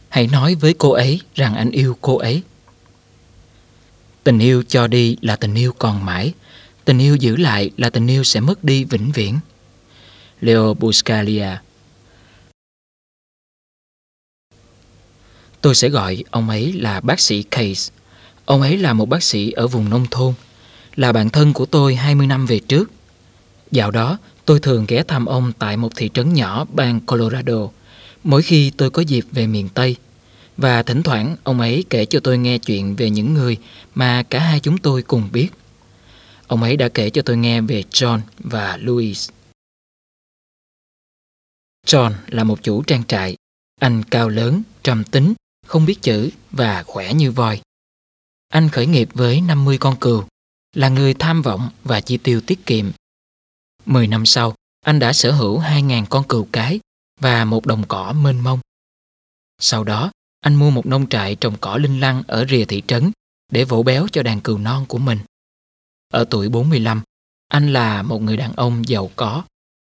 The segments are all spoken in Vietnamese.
Hãy nói với cô ấy rằng anh yêu cô ấy. Tình yêu cho đi là tình yêu còn mãi. Tình yêu giữ lại là tình yêu sẽ mất đi vĩnh viễn. Leo Buscaglia. Tôi sẽ gọi ông ấy là bác sĩ Case. Ông ấy là một bác sĩ ở vùng nông thôn, là bạn thân của tôi 20 năm về trước. Dạo đó, tôi thường ghé thăm ông tại một thị trấn nhỏ bang Colorado, mỗi khi tôi có dịp về miền Tây. Và thỉnh thoảng ông ấy kể cho tôi nghe chuyện về những người mà cả hai chúng tôi cùng biết. Ông ấy đã kể cho tôi nghe về John và Louis. John là một chủ trang trại. Anh cao lớn, trầm tính, không biết chữ và khỏe như voi. Anh khởi nghiệp với 50 con cừu, là người tham vọng và chi tiêu tiết kiệm. 10 năm sau, anh đã sở hữu 2.000 con cừu cái và một đồng cỏ mênh mông. Sau đó, anh mua một nông trại trồng cỏ linh lăng ở rìa thị trấn để vỗ béo cho đàn cừu non của mình. Ở tuổi 45, anh là một người đàn ông giàu có.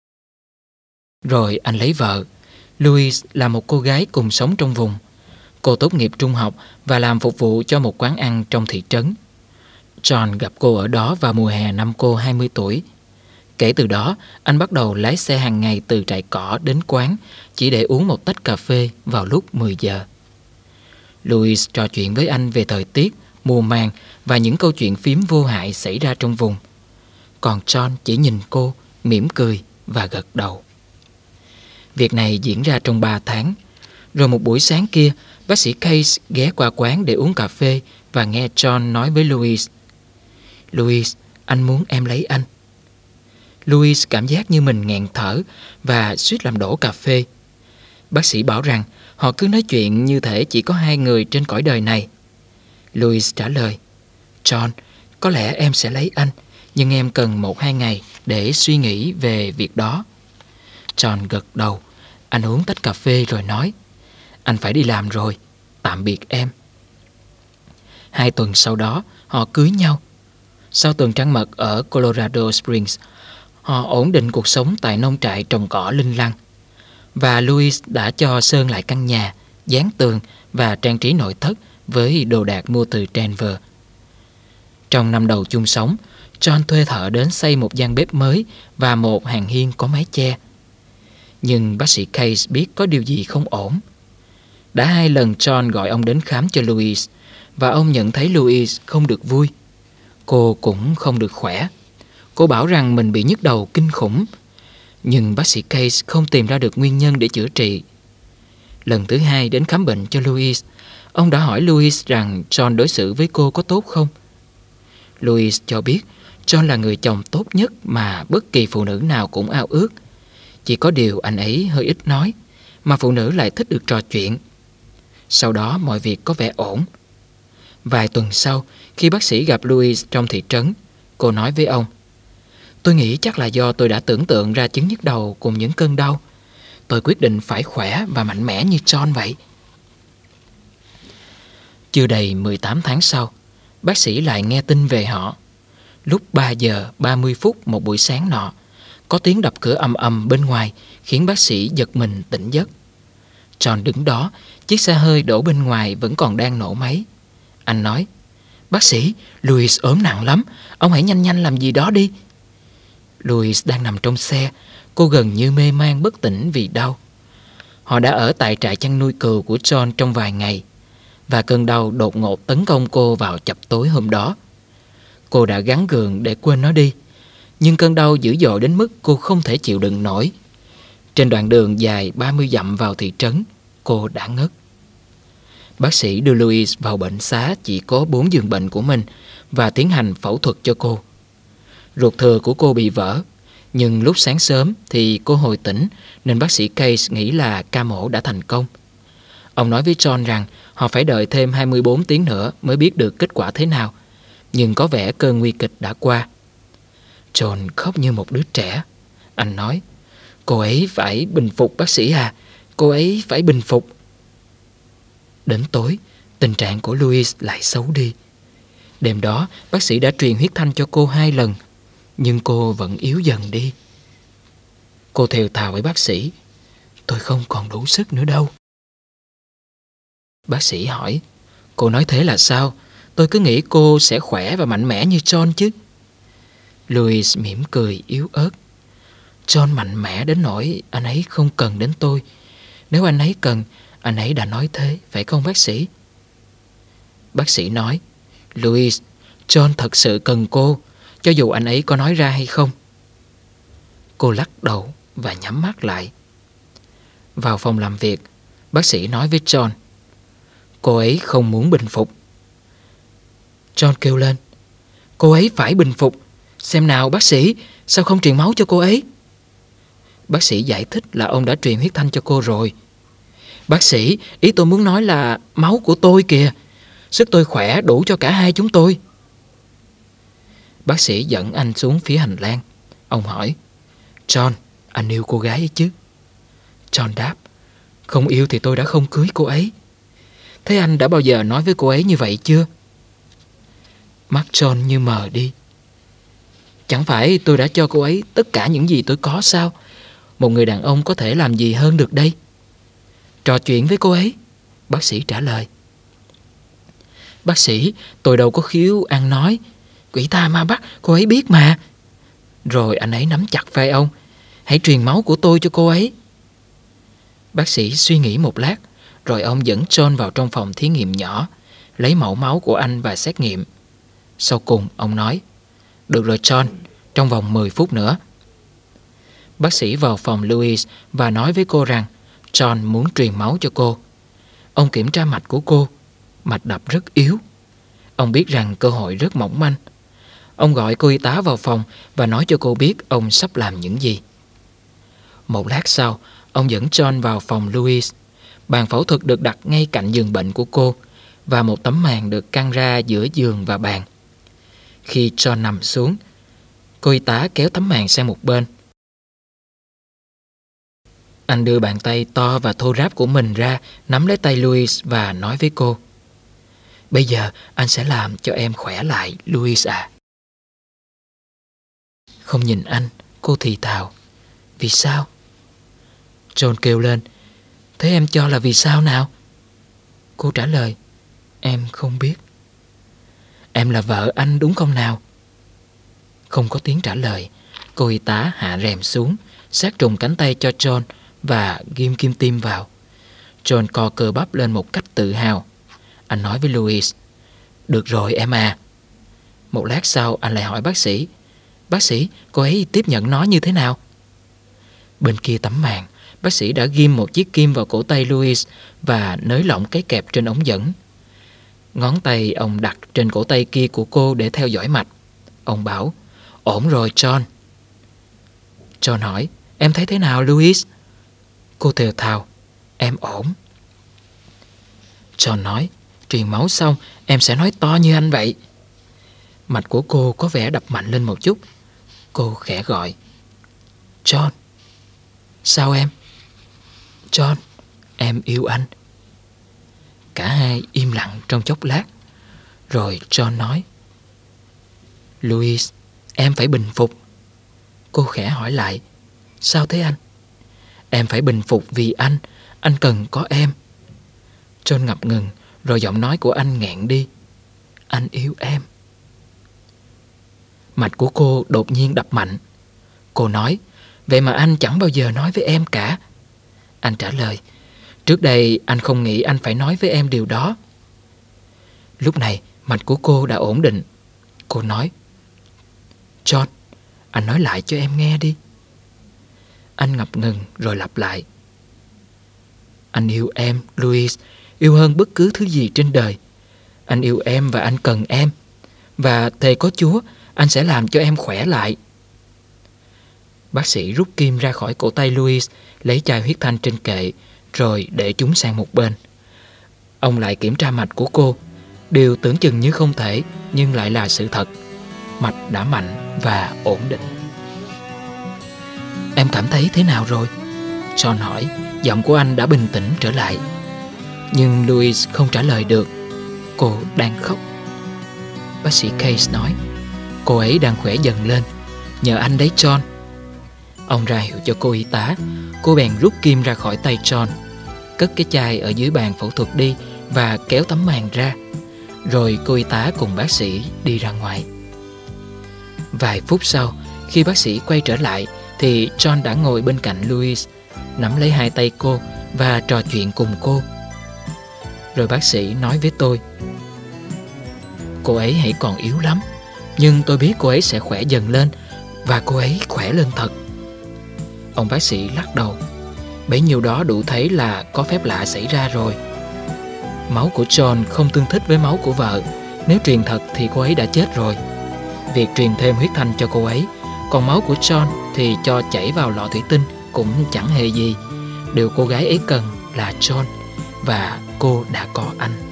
Rồi anh lấy vợ. Louise là một cô gái cùng sống trong vùng. Cô tốt nghiệp trung học và làm phục vụ cho một quán ăn trong thị trấn. John gặp cô ở đó vào mùa hè năm cô 20 tuổi. Kể từ đó, anh bắt đầu lái xe hàng ngày từ trại cỏ đến quán chỉ để uống một tách cà phê vào lúc 10 giờ. Louis trò chuyện với anh về thời tiết, mùa màng và những câu chuyện phím vô hại xảy ra trong vùng. Còn John chỉ nhìn cô, mỉm cười và gật đầu. Việc này diễn ra trong 3 tháng. Rồi một buổi sáng kia, bác sĩ Case ghé qua quán để uống cà phê và nghe John nói với Louis: "Louis, anh muốn em lấy anh." Louis cảm giác như mình nghẹn thở và suýt làm đổ cà phê. Bác sĩ bảo rằng họ cứ nói chuyện như thể chỉ có 2 người trên cõi đời này. Louis trả lời: "John, có lẽ em sẽ lấy anh, nhưng em cần 1-2 ngày để suy nghĩ về việc đó." John gật đầu. Anh uống tách cà phê rồi nói: "Anh phải đi làm rồi, tạm biệt em." 2 tuần sau đó, họ cưới nhau. Sau tuần trăng mật ở Colorado Springs, họ ổn định cuộc sống tại nông trại trồng cỏ linh lăng. Và Louis đã cho sơn lại căn nhà, dán tường và trang trí nội thất với đồ đạc mua từ Denver. Trong năm đầu chung sống, John thuê thợ đến xây một gian bếp mới và một hàng hiên có mái che. Nhưng bác sĩ Case biết có điều gì không ổn. Đã 2 lần John gọi ông đến khám cho Louis, và ông nhận thấy Louis không được vui. Cô cũng không được khỏe. Cô bảo rằng mình bị nhức đầu kinh khủng. Nhưng bác sĩ Case không tìm ra được nguyên nhân để chữa trị. Lần thứ 2 đến khám bệnh cho Louis, ông đã hỏi Louis rằng John đối xử với cô có tốt không. Louis cho biết John là người chồng tốt nhất mà bất kỳ phụ nữ nào cũng ao ước. Chỉ có điều anh ấy hơi ít nói, mà phụ nữ lại thích được trò chuyện. Sau đó mọi việc có vẻ ổn. Vài tuần sau, khi bác sĩ gặp Louis trong thị trấn, cô nói với ông: "Tôi nghĩ chắc là do tôi đã tưởng tượng ra chứng nhức đầu cùng những cơn đau. Tôi quyết định phải khỏe và mạnh mẽ như John vậy." Chưa đầy 18 tháng sau, bác sĩ lại nghe tin về họ. Lúc 3 giờ 30 phút một buổi sáng nọ, có tiếng đập cửa ầm ầm bên ngoài khiến bác sĩ giật mình tỉnh giấc. John đứng đó, chiếc xe hơi đổ bên ngoài vẫn còn đang nổ máy. Anh nói: "Bác sĩ, Louis ốm nặng lắm, ông hãy nhanh nhanh làm gì đó đi." Louis đang nằm trong xe, cô gần như mê man bất tỉnh vì đau. Họ đã ở tại trại chăn nuôi cừu của John trong vài ngày, và cơn đau đột ngột tấn công cô vào chập tối hôm đó. Cô đã gắng gượng để quên nó đi, nhưng cơn đau dữ dội đến mức cô không thể chịu đựng nổi. Trên đoạn đường dài 30 dặm vào thị trấn, cô đã ngất. Bác sĩ đưa Louis vào bệnh xá chỉ có 4 giường bệnh của mình và tiến hành phẫu thuật cho cô. Ruột thừa của cô bị vỡ, nhưng lúc sáng sớm thì cô hồi tỉnh, nên bác sĩ Case nghĩ là ca mổ đã thành công. Ông nói với John rằng họ phải đợi thêm 24 tiếng nữa mới biết được kết quả thế nào, nhưng có vẻ cơn nguy kịch đã qua. John khóc như một đứa trẻ. Anh nói: "Cô ấy phải bình phục bác sĩ à, cô ấy phải bình phục." Đến tối, tình trạng của Louis lại xấu đi. Đêm đó, bác sĩ đã truyền huyết thanh cho cô 2 lần, nhưng cô vẫn yếu dần đi. Cô thều thào với bác sĩ: "Tôi không còn đủ sức nữa đâu." Bác sĩ hỏi, cô nói thế là sao? Tôi cứ nghĩ cô sẽ khỏe và mạnh mẽ như John chứ. Louis mỉm cười yếu ớt. John mạnh mẽ đến nỗi anh ấy không cần đến tôi. Nếu anh ấy cần, anh ấy đã nói thế, phải không bác sĩ? Bác sĩ nói, Louis, John thật sự cần cô, cho dù anh ấy có nói ra hay không. Cô lắc đầu và nhắm mắt lại. Vào phòng làm việc, bác sĩ nói với John, cô ấy không muốn bình phục. John kêu lên, cô ấy phải bình phục. Xem nào bác sĩ, sao không truyền máu cho cô ấy? Bác sĩ giải thích là ông đã truyền huyết thanh cho cô rồi. Bác sĩ, ý tôi muốn nói là máu của tôi kìa. Sức tôi khỏe đủ cho cả hai chúng tôi. Bác sĩ dẫn anh xuống phía hành lang. Ông hỏi, John, anh yêu cô gái ấy chứ? John đáp, không yêu thì tôi đã không cưới cô ấy. Thế anh đã bao giờ nói với cô ấy như vậy chưa? Mắt John như mờ đi. Chẳng phải tôi đã cho cô ấy tất cả những gì tôi có sao? Một người đàn ông có thể làm gì hơn được đây? Trò chuyện với cô ấy, bác sĩ trả lời. Bác sĩ, tôi đâu có khiếu ăn nói. Quỷ tha ma bắt, cô ấy biết mà. Rồi anh ấy nắm chặt vai ông. Hãy truyền máu của tôi cho cô ấy. Bác sĩ suy nghĩ một lát, rồi ông dẫn John vào trong phòng thí nghiệm nhỏ, lấy mẫu máu của anh và xét nghiệm. Sau cùng ông nói, được rồi John, trong vòng 10 phút nữa. Bác sĩ vào phòng Louise và nói với cô rằng John muốn truyền máu cho cô. Ông kiểm tra mạch của cô. Mạch đập rất yếu. Ông biết rằng cơ hội rất mỏng manh. Ông gọi cô y tá vào phòng và nói cho cô biết ông sắp làm những gì. Một lát sau, ông dẫn John vào phòng Louise. Bàn phẫu thuật được đặt ngay cạnh giường bệnh của cô và một tấm màn được căng ra giữa giường và bàn. Khi John nằm xuống, cô y tá kéo tấm màn sang một bên. Anh đưa bàn tay to và thô ráp của mình ra, nắm lấy tay Louise và nói với cô, bây giờ anh sẽ làm cho em khỏe lại, Louise à. Không nhìn anh, cô thì thào, vì sao? John kêu lên, thế em cho là vì sao nào? Cô trả lời, em không biết. Em là vợ anh đúng không nào? Không có tiếng trả lời. Cô y tá hạ rèm xuống, sát trùng cánh tay cho John và ghim kim tiêm vào. John co cơ bắp lên một cách tự hào. Anh nói với Louise, được rồi em à. Một lát sau anh lại hỏi bác sĩ, bác sĩ, cô ấy tiếp nhận nó như thế nào? Bên kia tấm màn, bác sĩ đã ghim một chiếc kim vào cổ tay Louise và nới lỏng cái kẹp trên ống dẫn. Ngón tay ông đặt trên cổ tay kia của cô để theo dõi mạch. Ông bảo, ổn rồi John. John hỏi, em thấy thế nào Louise? Cô thều thào, em ổn. John nói, truyền máu xong em sẽ nói to như anh vậy. Mạch của cô có vẻ đập mạnh lên một chút. Cô khẽ gọi, John. Sao em? John, em yêu anh. Cả hai im lặng trong chốc lát. Rồi John nói, Louise, em phải bình phục. Cô khẽ hỏi lại, sao thế anh? Em phải bình phục vì anh cần có em. John ngập ngừng, rồi giọng nói của anh nghẹn đi. Anh yêu em. Mạch của cô đột nhiên đập mạnh. Cô nói, vậy mà anh chẳng bao giờ nói với em cả. Anh trả lời, trước đây anh không nghĩ anh phải nói với em điều đó. Lúc này mạch của cô đã ổn định. Cô nói, John, anh nói lại cho em nghe đi. Anh ngập ngừng rồi lặp lại, anh yêu em, Louise, yêu hơn bất cứ thứ gì trên đời. Anh yêu em và anh cần em. Và thề có Chúa, anh sẽ làm cho em khỏe lại. Bác sĩ rút kim ra khỏi cổ tay Louise, lấy chai huyết thanh trên kệ, rồi để chúng sang một bên. Ông lại kiểm tra mạch của cô. Điều tưởng chừng như không thể, nhưng lại là sự thật. Mạch đã mạnh và ổn định. Em cảm thấy thế nào rồi? John hỏi. Giọng của anh đã bình tĩnh trở lại. Nhưng Louise không trả lời được. Cô đang khóc. Bác sĩ Case nói, cô ấy đang khỏe dần lên, nhờ anh đấy John. Ông ra hiệu cho cô y tá. Cô bèn rút kim ra khỏi tay John, cất cái chai ở dưới bàn phẫu thuật đi và kéo tấm màn ra. Rồi cô y tá cùng bác sĩ đi ra ngoài. Vài phút sau, khi bác sĩ quay trở lại thì John đã ngồi bên cạnh Louise, nắm lấy hai tay cô và trò chuyện cùng cô. Rồi bác sĩ nói với tôi: "Cô ấy hãy còn yếu lắm, nhưng tôi biết cô ấy sẽ khỏe dần lên, và cô ấy khỏe lên thật." Ông bác sĩ lắc đầu: "Bấy nhiêu đó đủ thấy là có phép lạ xảy ra rồi. Máu của John không tương thích với máu của vợ. Nếu truyền thật thì cô ấy đã chết rồi. Việc truyền thêm huyết thanh cho cô ấy, còn máu của John thì cho chảy vào lọ thủy tinh cũng chẳng hề gì. Điều cô gái ấy cần là John, và cô đã có anh."